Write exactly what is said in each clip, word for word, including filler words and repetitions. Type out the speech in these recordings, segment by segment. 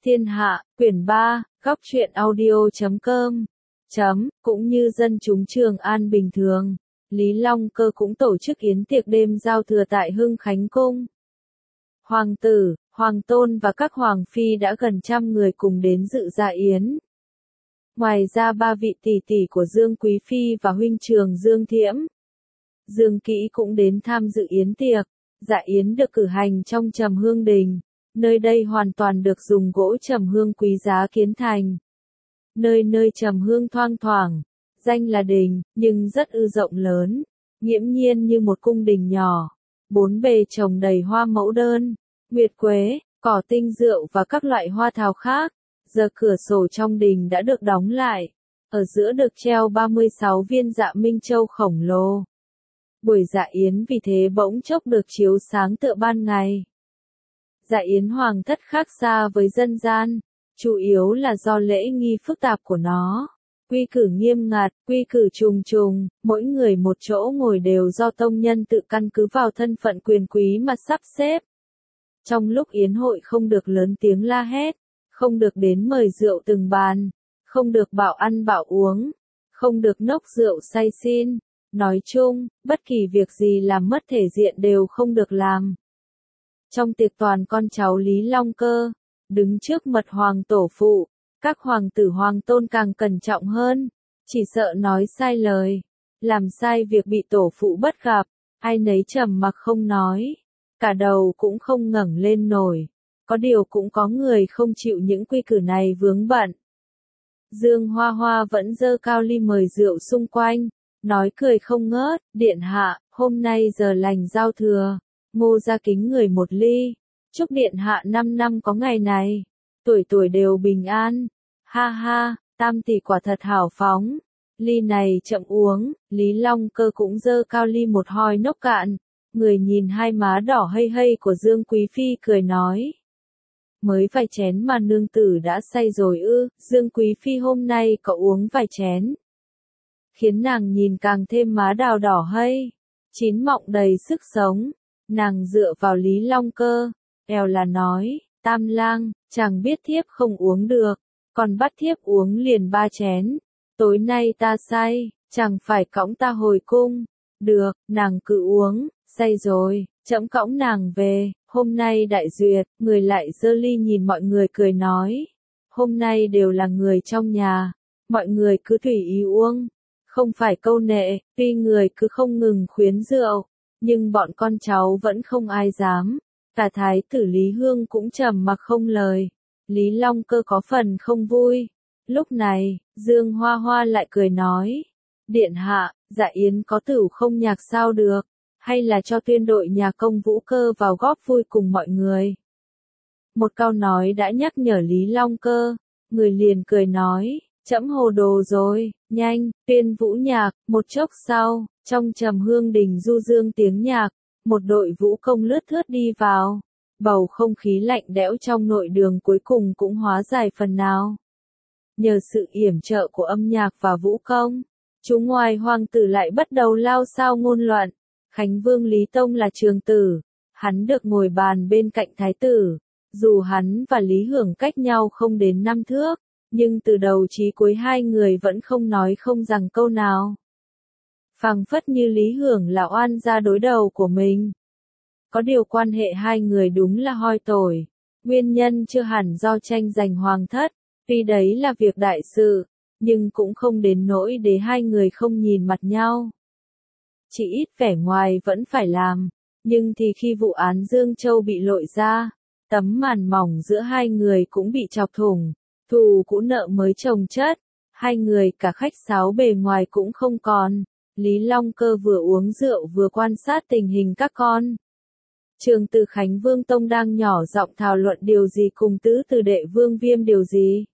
Thiên Hạ, quyển ba, góc truyện audio chấm com, chấm, cũng như dân chúng Trường An bình thường, Lý Long Cơ cũng tổ chức yến tiệc đêm giao thừa tại Hưng Khánh Cung. Hoàng tử, hoàng tôn và các hoàng phi đã gần trăm người cùng đến dự dạ yến. Ngoài ra ba vị tỷ tỷ của Dương Quý Phi và huynh trưởng Dương Thiễm, Dương Kỹ cũng đến tham dự yến tiệc. Dạ yến được cử hành trong Trầm Hương Đình. Nơi đây hoàn toàn được dùng gỗ trầm hương quý giá kiến thành. Nơi nơi trầm hương thoang thoảng, danh là đình, nhưng rất ư rộng lớn, nghiễm nhiên như một cung đình nhỏ. Bốn bề trồng đầy hoa mẫu đơn, nguyệt quế, cỏ tinh rượu và các loại hoa thảo khác. Giờ cửa sổ trong đình đã được đóng lại. Ở giữa được treo ba mươi sáu viên dạ minh châu khổng lồ. Buổi dạ yến vì thế bỗng chốc được chiếu sáng tựa ban ngày. Dạ yến hoàng thất khác xa với dân gian, chủ yếu là do lễ nghi phức tạp của nó. Quy cử nghiêm ngặt, quy cử trùng trùng, mỗi người một chỗ ngồi đều do tông nhân tự căn cứ vào thân phận quyền quý mà sắp xếp. Trong lúc yến hội không được lớn tiếng la hét, không được đến mời rượu từng bàn, không được bảo ăn bảo uống, không được nốc rượu say xin. Nói chung, bất kỳ việc gì làm mất thể diện đều không được làm. Trong tiệc toàn con cháu Lý Long Cơ, đứng trước mật hoàng tổ phụ, các hoàng tử hoàng tôn càng cẩn trọng hơn, chỉ sợ nói sai lời, làm sai việc bị tổ phụ bất gặp, ai nấy trầm mặc không nói, cả đầu cũng không ngẩng lên nổi, có điều cũng có người không chịu những quy cử này vướng bận. Dương Hoa Hoa vẫn giơ cao ly mời rượu xung quanh, nói cười không ngớt, điện hạ, hôm nay giờ lành giao thừa, Ngô gia kính người một ly, chúc điện hạ năm năm có ngày này, tuổi tuổi đều bình an, ha ha, tam tỷ quả thật hào phóng, ly này chậm uống, Lý Long Cơ cũng giơ cao ly một hoi nốc cạn, người nhìn hai má đỏ hây hây của Dương Quý Phi cười nói. Mới vài chén mà nương tử đã say rồi ư, Dương Quý Phi hôm nay có uống vài chén. Khiến nàng nhìn càng thêm má đào đỏ hây, chín mọng đầy sức sống, nàng dựa vào Lý Long Cơ, eo là nói, tam lang, chàng biết thiếp không uống được, còn bắt thiếp uống liền ba chén, tối nay ta say, chàng phải cõng ta hồi cung, được, nàng cứ uống, say rồi, trẫm cõng nàng về, hôm nay đại duyệt, người lại giơ ly nhìn mọi người cười nói, hôm nay đều là người trong nhà, mọi người cứ tùy ý uống. Không phải câu nệ, tuy người cứ không ngừng khuyến rượu, nhưng bọn con cháu vẫn không ai dám. Cả thái tử Lý Hương cũng trầm mặc không lời. Lý Long Cơ có phần không vui. Lúc này, Dương Hoa Hoa lại cười nói. Điện hạ, dạ yến có tửu không nhạc sao được, hay là cho tuyên đội nhà công Vũ Cơ vào góp vui cùng mọi người. Một câu nói đã nhắc nhở Lý Long Cơ, người liền cười nói. Trẫm hồ đồ rồi, nhanh, tuyên vũ nhạc, một chốc sau, trong Trầm Hương Đình du dương tiếng nhạc, một đội vũ công lướt thướt đi vào, bầu không khí lạnh đẽo trong nội đường cuối cùng cũng hóa giải phần nào. Nhờ sự yểm trợ của âm nhạc và vũ công, chúng ngoài hoàng tử lại bắt đầu lao sao ngôn loạn, Khánh Vương Lý Tông là trường tử, hắn được ngồi bàn bên cạnh thái tử, dù hắn và Lý Hưởng cách nhau không đến năm thước. Nhưng từ đầu chí cuối hai người vẫn không nói không rằng câu nào. Phảng phất như Lý Hưởng là oan gia đối đầu của mình. Có điều quan hệ hai người đúng là hoi tồi. Nguyên nhân chưa hẳn do tranh giành hoàng thất, tuy đấy là việc đại sự, nhưng cũng không đến nỗi để hai người không nhìn mặt nhau. Chỉ ít vẻ ngoài vẫn phải làm, nhưng thì khi vụ án Dương Châu bị lội ra, tấm màn mỏng giữa hai người cũng bị chọc thủng. Thù cũ nợ mới chồng chất, hai người cả khách sáo bề ngoài cũng không còn. Lý Long Cơ vừa uống rượu vừa quan sát tình hình các con. Trường tử Khánh Vương Tông đang nhỏ giọng thảo luận điều gì cùng tứ tử đệ Vương Viêm điều gì.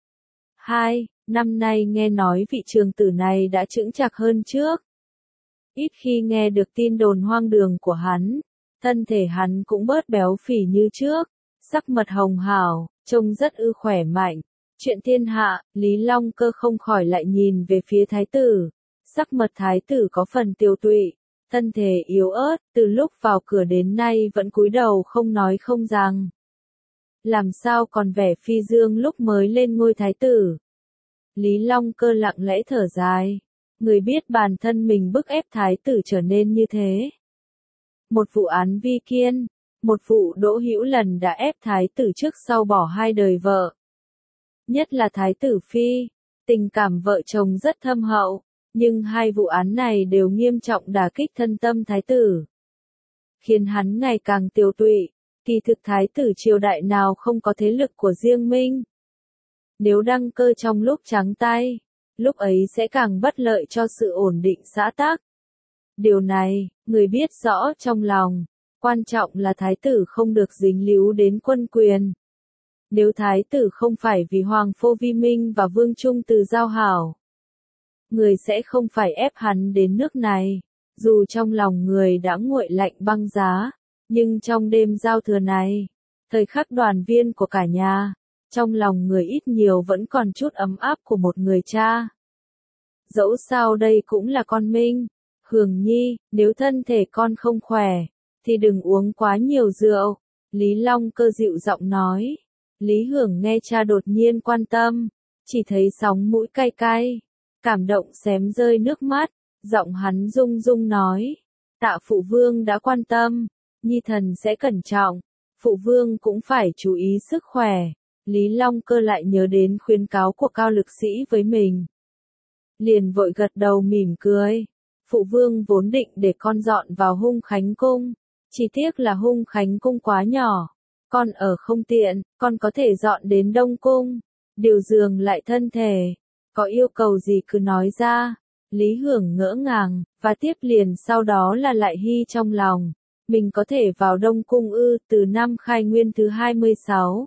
Hai, năm nay nghe nói vị trường tử này đã chững chạc hơn trước. Ít khi nghe được tin đồn hoang đường của hắn, thân thể hắn cũng bớt béo phì như trước, sắc mật hồng hào, trông rất ư khỏe mạnh. Chuyện thiên hạ, Lý Long Cơ không khỏi lại nhìn về phía thái tử. Sắc mật thái tử có phần tiều tụy, thân thể yếu ớt, từ lúc vào cửa đến nay vẫn cúi đầu không nói không rằng. làm sao còn vẻ phi dương lúc mới lên ngôi thái tử. Lý Long Cơ lặng lẽ thở dài, người biết bản thân mình bức ép thái tử trở nên như thế. Một vụ án Vi Kiên, một vụ Đỗ Hữu Lần đã ép thái tử trước sau bỏ hai đời vợ. Nhất là thái tử phi, tình cảm vợ chồng rất thâm hậu, nhưng hai vụ án này đều nghiêm trọng đả kích thân tâm thái tử, khiến hắn ngày càng tiều tụy. Kỳ thực thái tử triều đại nào không có thế lực của riêng mình. Nếu đăng cơ trong lúc trắng tay, lúc ấy sẽ càng bất lợi cho sự ổn định xã tắc. Điều này, người biết rõ trong lòng, quan trọng là thái tử không được dính líu đến quân quyền. Nếu thái tử không phải vì Hoàng Phô Vi Minh và Vương Trung Từ giao hảo, người sẽ không phải ép hắn đến nước này. Dù trong lòng người đã nguội lạnh băng giá, nhưng trong đêm giao thừa này, thời khắc đoàn viên của cả nhà, trong lòng người ít nhiều vẫn còn chút ấm áp của một người cha. Dẫu sao đây cũng là con mình. Hường Nhi, nếu thân thể con không khỏe, thì đừng uống quá nhiều rượu. Lý Long Cơ dịu giọng nói. Lý Hưởng nghe cha đột nhiên quan tâm, chỉ thấy sóng mũi cay cay, cảm động xém rơi nước mắt, giọng hắn rung rung nói. Tạ phụ vương đã quan tâm, Nhi thần sẽ cẩn trọng, phụ vương cũng phải chú ý sức khỏe. Lý Long Cơ lại nhớ đến khuyến cáo của Cao Lực Sĩ với mình, liền vội gật đầu mỉm cười. Phụ vương vốn định để con dọn vào Hung Khánh Cung, chỉ tiếc là Hung Khánh Cung quá nhỏ, con ở không tiện, con có thể dọn đến Đông Cung, điều giường lại thân thể, có yêu cầu gì cứ nói ra. Lý Hưởng ngỡ ngàng, và tiếp liền sau đó là lại hy trong lòng, mình có thể vào Đông Cung ư. Từ năm Khai Nguyên thứ hai mươi sáu,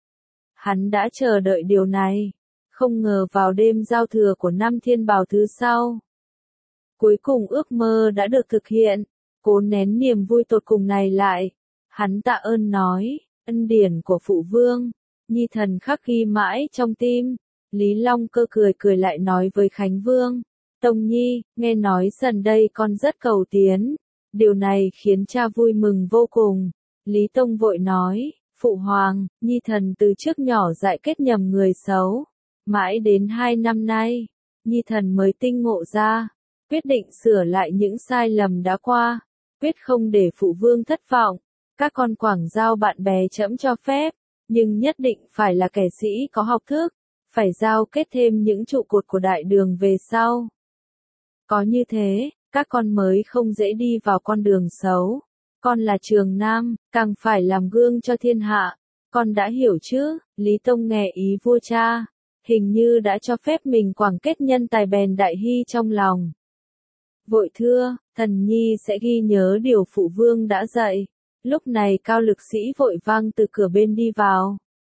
hắn đã chờ đợi điều này, không ngờ vào đêm giao thừa của năm Thiên Bảo thứ sau, cuối cùng ước mơ đã được thực hiện. Cố nén niềm vui tột cùng này lại, hắn tạ ơn nói, ân điển của phụ vương, Nhi thần khắc ghi mãi trong tim. Lý Long Cơ cười cười lại nói với Khánh Vương, Tông Nhi, nghe nói gần đây con rất cầu tiến, điều này khiến cha vui mừng vô cùng. Lý Tông vội nói, phụ hoàng, Nhi thần từ trước nhỏ dại kết nhầm người xấu, mãi đến hai năm nay, Nhi thần mới tinh ngộ ra, quyết định sửa lại những sai lầm đã qua, quyết không để phụ vương thất vọng. Các con quảng giao bạn bè trẫm cho phép, nhưng nhất định phải là kẻ sĩ có học thức, phải giao kết thêm những trụ cột của đại đường về sau. Có như thế, các con mới không dễ đi vào con đường xấu. Con là Trường Nam, càng phải làm gương cho thiên hạ. Con đã hiểu chứ? Lý Tông nghe ý vua cha, hình như đã cho phép mình quảng kết nhân tài bèn đại hy trong lòng. Vội thưa, thần nhi sẽ ghi nhớ điều phụ vương đã dạy. Lúc này Cao Lực Sĩ vội vang từ cửa bên đi vào.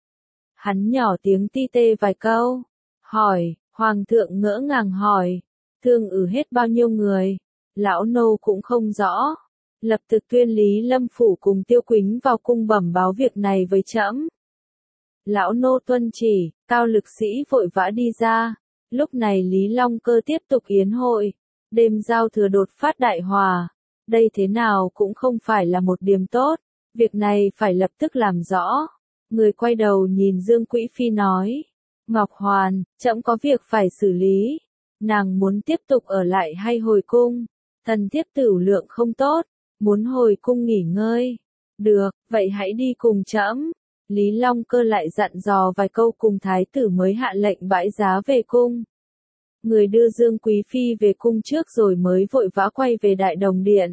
Hắn nhỏ tiếng ti tê vài câu, hỏi, hoàng thượng ngỡ ngàng hỏi, thương ử hết bao nhiêu người, lão nô cũng không rõ. Lập tức tuyên Lý Lâm Phủ cùng Tiêu Quýnh vào cung bẩm báo việc này với trẫm. Lão nô tuân chỉ. Cao Lực Sĩ vội vã đi ra. Lúc này Lý Long Cơ tiếp tục yến hội, đêm giao thừa đột phát đại hòa. Đây thế nào cũng không phải là một điểm tốt, việc này phải lập tức làm rõ. Người quay đầu nhìn Dương Quỹ Phi nói, Ngọc Hoàn, trẫm có việc phải xử lý. Nàng muốn tiếp tục ở lại hay hồi cung? Thần thiếp tửu lượng không tốt, muốn hồi cung nghỉ ngơi. Được, vậy hãy đi cùng trẫm. Lý Long Cơ lại dặn dò vài câu cùng thái tử mới hạ lệnh bãi giá về cung. Người đưa Dương Quý Phi về cung trước rồi mới vội vã quay về Đại Đồng Điện.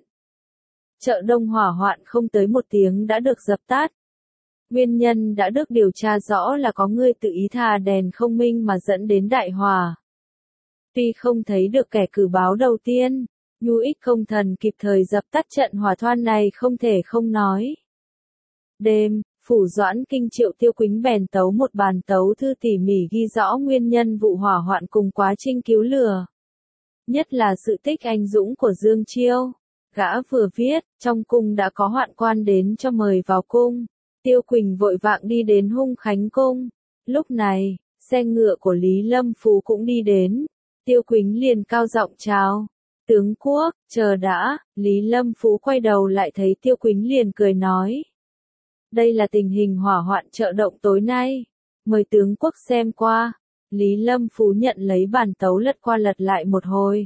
Chợ Đông hỏa hoạn không tới một tiếng đã được dập tắt. Nguyên nhân đã được điều tra rõ là có người tự ý thả đèn không minh mà dẫn đến đại hỏa. Tuy không thấy được kẻ cử báo đầu tiên, nhu ích công thần kịp thời dập tắt trận hỏa hoạn này không thể không nói. Đêm, Phủ Doãn Kinh Triệu Tiêu Quýnh bèn tấu một bàn tấu thư tỉ mỉ ghi rõ nguyên nhân vụ hỏa hoạn cùng quá trình cứu lửa. Nhất là sự tích anh dũng của Dương Chiêu. Gã vừa viết, trong cung đã có hoạn quan đến cho mời vào cung. Tiêu Quỳnh vội vàng đi đến Hung Khánh Cung. Lúc này, xe ngựa của Lý Lâm Phú cũng đi đến. Tiêu Quỳnh liền cao giọng chào. Tướng quốc, chờ đã. Lý Lâm Phú quay đầu lại thấy Tiêu Quỳnh liền cười nói. đây là tình hình hỏa hoạn chợ động tối nay. Mời tướng quốc xem qua. Lý Lâm Phú nhận lấy bản tấu lật qua lật lại một hồi.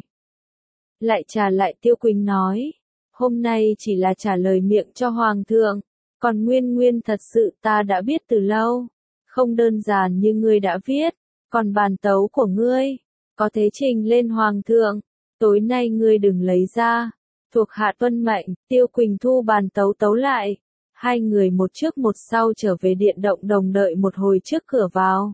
Lại trả lại Tiêu Quỳnh nói. Hôm nay chỉ là trả lời miệng cho Hoàng thượng. Còn nguyên nguyên thật sự ta đã biết từ lâu. Không đơn giản như ngươi đã viết. Còn bản tấu của ngươi. Có thế trình lên Hoàng thượng. Tối nay ngươi đừng lấy ra. Thuộc hạ tuân mệnh. Tiêu Quỳnh thu bản tấu tấu lại. Hai người một trước một sau trở về điện động đồng đợi một hồi trước cửa vào.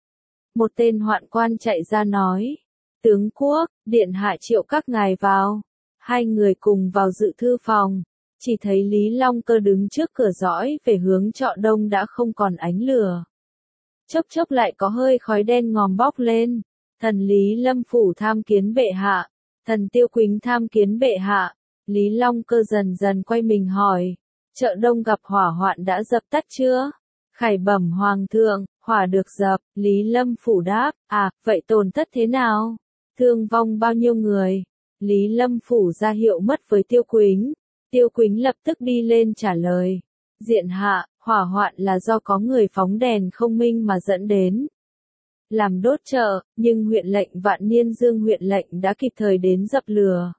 Một tên hoạn quan chạy ra nói. Tướng quốc, điện hạ triệu các ngài vào. Hai người cùng vào dự thư phòng. Chỉ thấy Lý Long Cơ đứng trước cửa dõi về hướng chợ đông đã không còn ánh lửa. Chốc chốc lại có hơi khói đen ngòm bốc lên. Thần Lý Lâm Phủ tham kiến bệ hạ. Thần Tiêu Quỳnh tham kiến bệ hạ. Lý Long Cơ dần dần quay mình hỏi. Chợ đông gặp hỏa hoạn đã dập tắt chưa? Khải bẩm Hoàng thượng, hỏa được dập. Lý Lâm Phủ đáp, à, vậy tổn thất thế nào? Thương vong bao nhiêu người? Lý Lâm Phủ ra hiệu mất với Tiêu Quỳnh. Tiêu Quỳnh lập tức đi lên trả lời. Diện hạ, hỏa hoạn là do có người phóng đèn không minh mà dẫn đến. Làm đốt chợ, nhưng huyện lệnh Vạn Niên Dương huyện lệnh đã kịp thời đến dập lửa.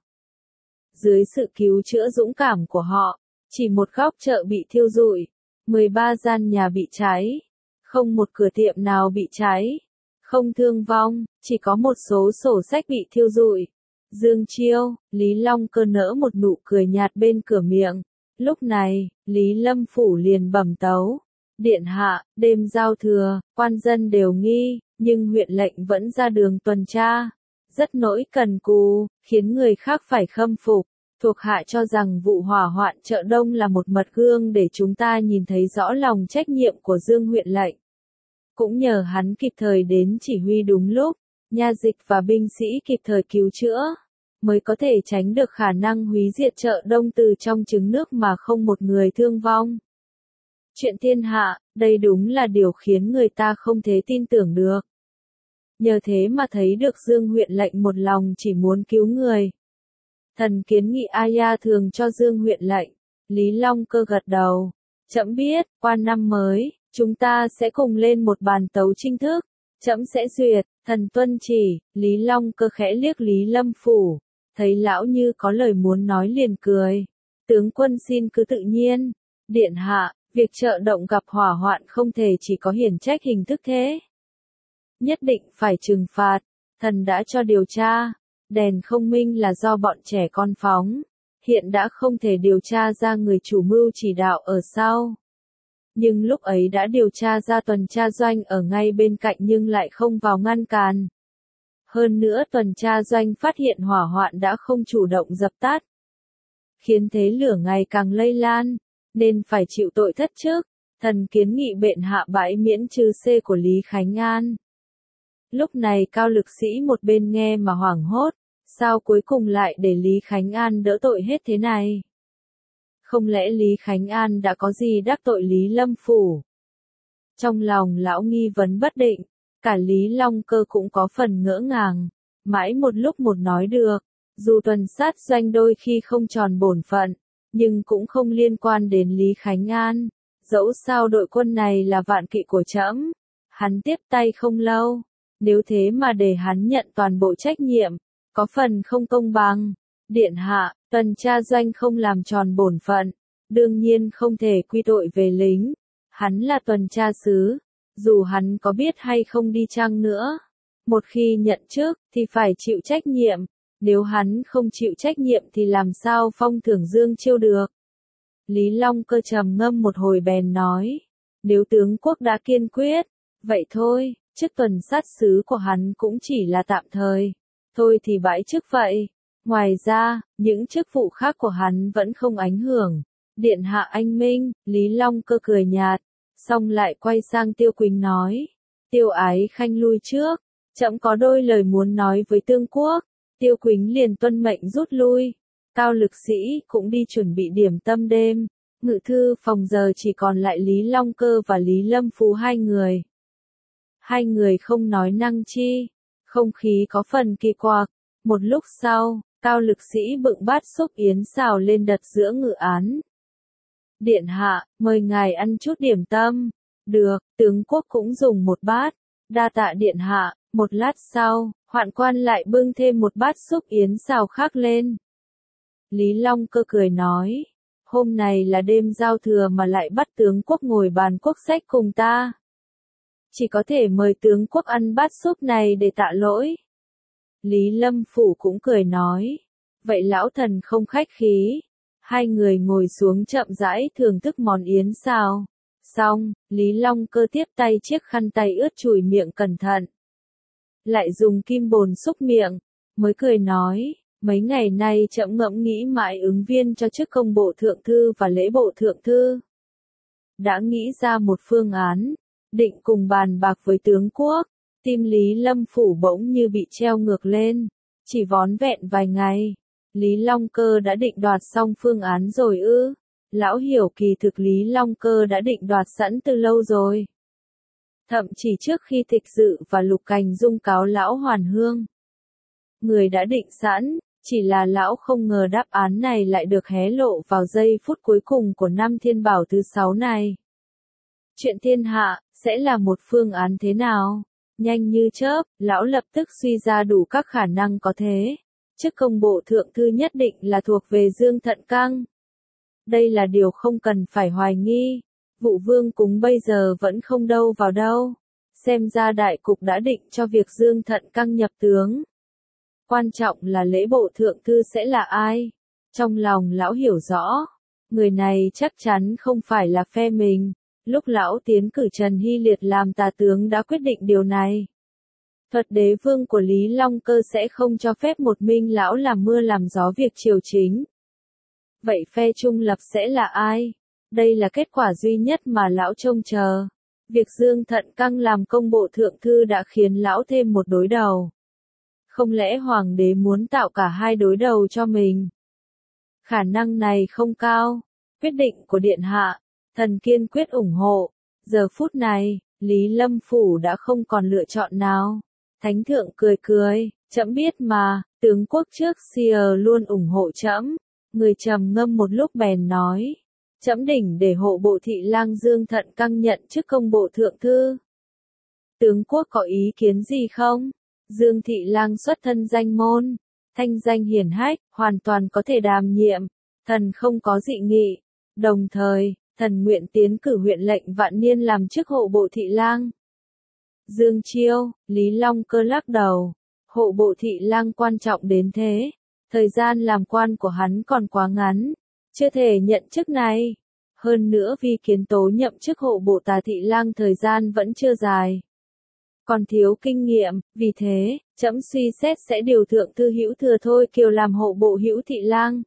Dưới sự cứu chữa dũng cảm của họ, chỉ một góc chợ bị thiêu rụi, mười ba gian nhà bị cháy, không một cửa tiệm nào bị cháy, không thương vong, chỉ có một số sổ sách bị thiêu rụi. Dương Chiêu, Lý Long Cơ nở một nụ cười nhạt bên cửa miệng. Lúc này, Lý Lâm Phủ liền bẩm tấu. Điện hạ, đêm giao thừa, quan dân đều nghi, nhưng huyện lệnh vẫn ra đường tuần tra. Rất nỗi cần cù, khiến người khác phải khâm phục. Thuộc hạ cho rằng vụ hỏa hoạn chợ đông là một mật gương để chúng ta nhìn thấy rõ lòng trách nhiệm của Dương huyện lệnh. Cũng nhờ hắn kịp thời đến chỉ huy đúng lúc, nha dịch và binh sĩ kịp thời cứu chữa, mới có thể tránh được khả năng hủy diệt chợ đông từ trong trứng nước mà không một người thương vong. Chuyện thiên hạ, đây đúng là điều khiến người ta không thể tin tưởng được. Nhờ thế mà thấy được Dương huyện lệnh một lòng chỉ muốn cứu người. Thần kiến nghị Aya thường cho Dương huyện lệnh. Lý Long Cơ gật đầu. Trẫm biết, qua năm mới, chúng ta sẽ cùng lên một bàn tấu chính thức. Trẫm sẽ duyệt, thần tuân chỉ. Lý Long Cơ khẽ liếc Lý Lâm Phủ. Thấy lão như có lời muốn nói liền cười. Tướng quân xin cứ tự nhiên. Điện hạ, việc chợ động gặp hỏa hoạn không thể chỉ có hiển trách hình thức thế. Nhất định phải trừng phạt. Thần đã cho điều tra. Đèn không minh là do bọn trẻ con phóng. Hiện đã không thể điều tra ra người chủ mưu chỉ đạo ở sau. Nhưng lúc ấy đã điều tra ra tuần tra doanh ở ngay bên cạnh nhưng lại không vào ngăn cản. Hơn nữa tuần tra doanh phát hiện hỏa hoạn đã không chủ động dập tắt. Khiến thế lửa ngày càng lây lan, nên phải chịu tội thất chức. Thần kiến nghị bệ hạ bãi miễn trừ C của Lý Khánh An. Lúc này Cao Lực Sĩ một bên nghe mà hoảng hốt. Sao cuối cùng lại để Lý Khánh An đỡ tội hết thế này? Không lẽ Lý Khánh An đã có gì đắc tội Lý Lâm Phủ? Trong lòng lão nghi vấn bất định, cả Lý Long Cơ cũng có phần ngỡ ngàng, mãi một lúc một nói được, dù tuần sát doanh đôi khi không tròn bổn phận, nhưng cũng không liên quan đến Lý Khánh An, dẫu sao đội quân này là vạn kỵ của trẫm, hắn tiếp tay không lâu, nếu thế mà để hắn nhận toàn bộ trách nhiệm, có phần không công bằng. Điện hạ, tuần tra doanh không làm tròn bổn phận, đương nhiên không thể quy tội về lính. Hắn là tuần tra sứ, dù hắn có biết hay không đi chăng nữa. Một khi nhận chức, thì phải chịu trách nhiệm. Nếu hắn không chịu trách nhiệm thì làm sao phong thưởng Dương Chiêu được. Lý Long Cơ trầm ngâm một hồi bèn nói. Nếu tướng quốc đã kiên quyết, vậy thôi, chức tuần sát sứ của hắn cũng chỉ là tạm thời. Thôi thì bãi chức vậy. Ngoài ra, những chức vụ khác của hắn vẫn không ảnh hưởng. Điện hạ anh minh, Lý Long Cơ cười nhạt, xong lại quay sang Tiêu Quỳnh nói. Tiêu Ái Khanh lui trước, trẫm có đôi lời muốn nói với tướng quốc. Tiêu Quỳnh liền tuân mệnh rút lui. Cao Lực Sĩ cũng đi chuẩn bị điểm tâm đêm. Ngự thư phòng giờ chỉ còn lại Lý Long Cơ và Lý Lâm Phú hai người. Hai người không nói năng chi. Không khí có phần kỳ quặc. Một lúc sau, Cao Lực Sĩ bưng bát xúc yến xào lên đặt giữa ngự án. Điện hạ, mời ngài ăn chút điểm tâm. Được, tướng quốc cũng dùng một bát. Đa tạ điện hạ. Một lát sau, hoạn quan lại bưng thêm một bát súp yến xào khác lên. Lý Long Cơ cười nói, hôm này là đêm giao thừa mà lại bắt tướng quốc ngồi bàn quốc sách cùng ta. Chỉ có thể mời tướng quốc ăn bát súp này để tạ lỗi. Lý Lâm Phủ cũng cười nói, vậy lão thần không khách khí. Hai người ngồi xuống chậm rãi thưởng thức món yến xào. Xong, Lý Long Cơ tiếp tay chiếc khăn tay ướt chùi miệng cẩn thận. Lại dùng kim bồn xúc miệng, mới cười nói, mấy ngày nay trẫm ngẫm nghĩ mãi ứng viên cho chức công bộ thượng thư và lễ bộ thượng thư. Đã nghĩ ra một phương án, định cùng bàn bạc với tướng quốc, tim Lý Lâm Phủ bỗng như bị treo ngược lên, chỉ vón vẹn vài ngày. Lý Long Cơ đã định đoạt xong phương án rồi ư? Lão hiểu kỳ thực Lý Long Cơ đã định đoạt sẵn từ lâu rồi. Thậm chí trước khi Tịch Dự và Lục Cành Dung cáo lão Hoàn Hương. Người đã định sẵn, chỉ là lão không ngờ đáp án này lại được hé lộ vào giây phút cuối cùng của năm thiên bảo thứ sáu này. Chuyện thiên hạ, sẽ là một phương án thế nào? Nhanh như chớp, lão lập tức suy ra đủ các khả năng có thế. Chức công bộ thượng thư nhất định là thuộc về Dương Thận Căng. Đây là điều không cần phải hoài nghi. Vụ Vương Cúng bây giờ vẫn không đâu vào đâu. Xem ra đại cục đã định cho việc Dương Thận Căng nhập tướng. Quan trọng là lễ bộ thượng thư sẽ là ai? Trong lòng lão hiểu rõ. Người này chắc chắn không phải là phe mình. Lúc lão tiến cử Trần Hy Liệt làm tả tướng đã quyết định điều này. Thuật đế vương của Lý Long Cơ sẽ không cho phép một mình lão làm mưa làm gió việc triều chính. Vậy phe trung lập sẽ là ai? Đây là kết quả duy nhất mà lão trông chờ. Việc Dương Thận Căng làm công bộ thượng thư đã khiến lão thêm một đối đầu. Không lẽ hoàng đế muốn tạo cả hai đối đầu cho mình? Khả năng này không cao. Quyết định của điện hạ, thần kiên quyết ủng hộ. Giờ phút này, Lý Lâm Phủ đã không còn lựa chọn nào. Thánh thượng cười cười, trẫm biết mà, tướng quốc trước xưa luôn ủng hộ trẫm. Người trầm ngâm một lúc bèn nói, trẫm đỉnh để hộ bộ thị lang Dương Thận Căng nhận chức công bộ thượng thư. Tướng quốc có ý kiến gì không? Dương thị lang xuất thân danh môn, thanh danh hiển hách, hoàn toàn có thể đảm nhiệm. Thần không có dị nghị. Đồng thời, thần nguyện tiến cử huyện lệnh Vạn Niên làm chức hộ bộ thị lang. Dương Chiêu, Lý Long Cơ lắc đầu. Hộ bộ thị lang quan trọng đến thế. Thời gian làm quan của hắn còn quá ngắn. Chưa thể nhận chức này. Hơn nữa vì Kiến Tố nhậm chức hộ bộ tả thị lang thời gian vẫn chưa dài. Còn thiếu kinh nghiệm, vì thế, trẫm suy xét sẽ điều thượng thư Hữu Thừa Thôi Kiều làm hộ bộ Hữu thị lang.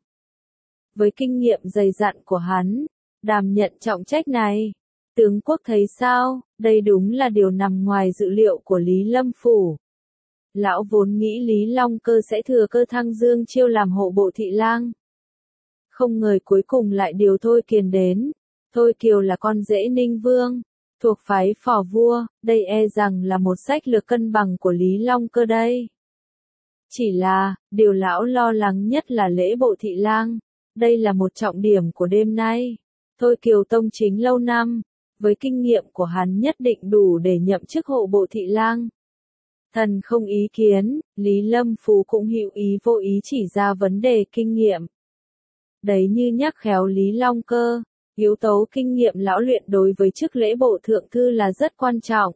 Với kinh nghiệm dày dặn của hắn, đảm nhận trọng trách này. Tướng quốc thấy sao? Đây đúng là điều nằm ngoài dự liệu của Lý Lâm Phủ. Lão vốn nghĩ Lý Long Cơ sẽ thừa cơ thăng Dương Chiêu làm hộ bộ thị lang. Không ngờ cuối cùng lại điều Thôi Kiền đến. Thôi Kiều là con rể Ninh Vương, thuộc phái Phò Vua, đây e rằng là một sách lược cân bằng của Lý Long Cơ đây. Chỉ là, điều lão lo lắng nhất là lễ bộ thị lang. Đây là một trọng điểm của đêm nay. Thôi Kiều tông chính lâu năm, với kinh nghiệm của hắn nhất định đủ để nhậm chức hộ bộ thị lang. Thần không ý kiến, Lý Lâm Phú cũng hữu ý vô ý chỉ ra vấn đề kinh nghiệm. Đấy như nhắc khéo Lý Long Cơ, yếu tố kinh nghiệm lão luyện đối với chức lễ bộ thượng thư là rất quan trọng.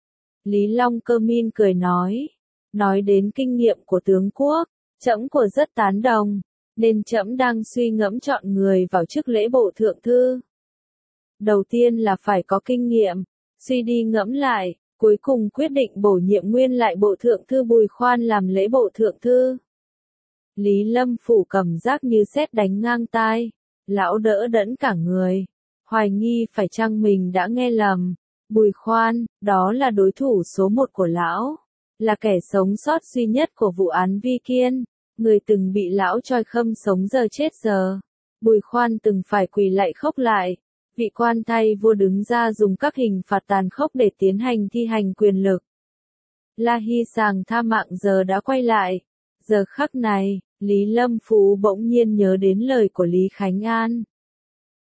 Lý Long Cơ min cười nói, nói đến kinh nghiệm của tướng quốc, trẫm của rất tán đồng, nên trẫm đang suy ngẫm chọn người vào chức lễ bộ thượng thư. Đầu tiên là phải có kinh nghiệm, suy đi ngẫm lại, cuối cùng quyết định bổ nhiệm nguyên lại bộ thượng thư Bùi Khoan làm lễ bộ thượng thư. Lý Lâm Phủ cầm giác như sét đánh ngang tai, lão đỡ đẫn cả người, hoài nghi phải chăng mình đã nghe lầm. Bùi Khoan, đó là đối thủ số một của lão, là kẻ sống sót duy nhất của vụ án Vi Kiên, người từng bị lão choi khâm sống giờ chết giờ. Bùi Khoan từng phải quỳ lạy khóc lại, vị quan thay vua đứng ra dùng các hình phạt tàn khốc để tiến hành thi hành quyền lực. La Hy Sàng tha mạng giờ đã quay lại. Giờ khắc này, Lý Lâm Phú bỗng nhiên nhớ đến lời của Lý Khánh An.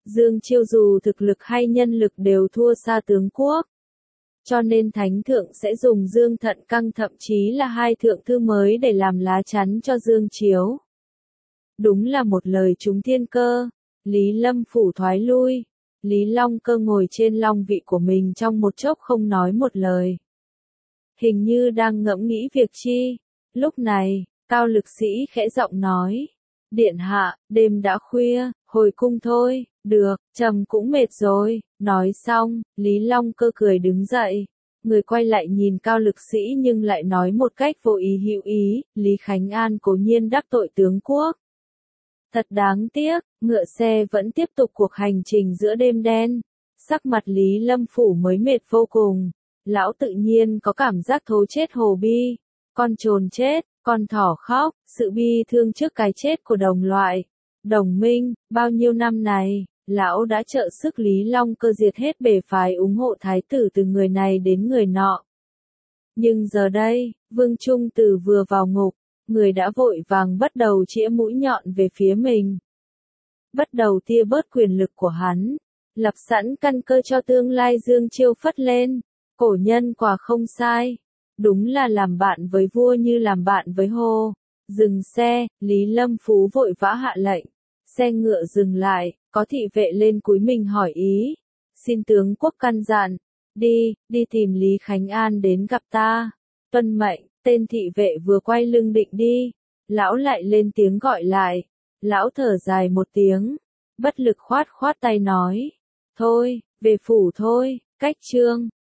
Dương Chiêu dù thực lực hay nhân lực đều thua xa tướng quốc. Cho nên Thánh Thượng sẽ dùng Dương Thận Căng thậm chí là hai thượng thư mới để làm lá chắn cho Dương Chiếu. Đúng là một lời trúng thiên cơ. Lý Lâm Phủ thoái lui. Lý Long Cơ ngồi trên long vị của mình trong một chốc không nói một lời. Hình như đang ngẫm nghĩ việc chi. Lúc này, Cao Lực Sĩ khẽ giọng nói. Điện hạ, đêm đã khuya, hồi cung thôi. Được, trẫm cũng mệt rồi. Nói xong, Lý Long Cơ cười đứng dậy. Người quay lại nhìn Cao Lực Sĩ nhưng lại nói một cách vô ý hữu ý. Lý Khánh An cố nhiên đắc tội tướng quốc. Thật đáng tiếc, ngựa xe vẫn tiếp tục cuộc hành trình giữa đêm đen. Sắc mặt Lý Lâm Phủ mới mệt vô cùng. Lão tự nhiên có cảm giác thấu chết hồ bi. Con trồn chết, con thỏ khóc, sự bi thương trước cái chết của đồng loại. Đồng minh, bao nhiêu năm này, lão đã trợ sức Lý Long Cơ diệt hết bè phái ủng hộ thái tử từ người này đến người nọ. Nhưng giờ đây, Vương Trung Từ vừa vào ngục, người đã vội vàng bắt đầu chĩa mũi nhọn về phía mình. Bắt đầu tia bớt quyền lực của hắn, lập sẵn căn cơ cho tương lai Dương Chiêu phất lên. Cổ nhân quả không sai. Đúng là làm bạn với vua như làm bạn với hồ. Dừng xe, Lý Lâm Phú vội vã hạ lệnh. Xe ngựa dừng lại, có thị vệ lên cúi mình hỏi ý. Xin tướng quốc căn dặn. Đi, đi tìm Lý Khánh An đến gặp ta. Tuân mệnh, tên thị vệ vừa quay lưng định đi. Lão lại lên tiếng gọi lại. Lão thở dài một tiếng. Bất lực khoát khoát tay nói. Thôi, về phủ thôi, cách chương.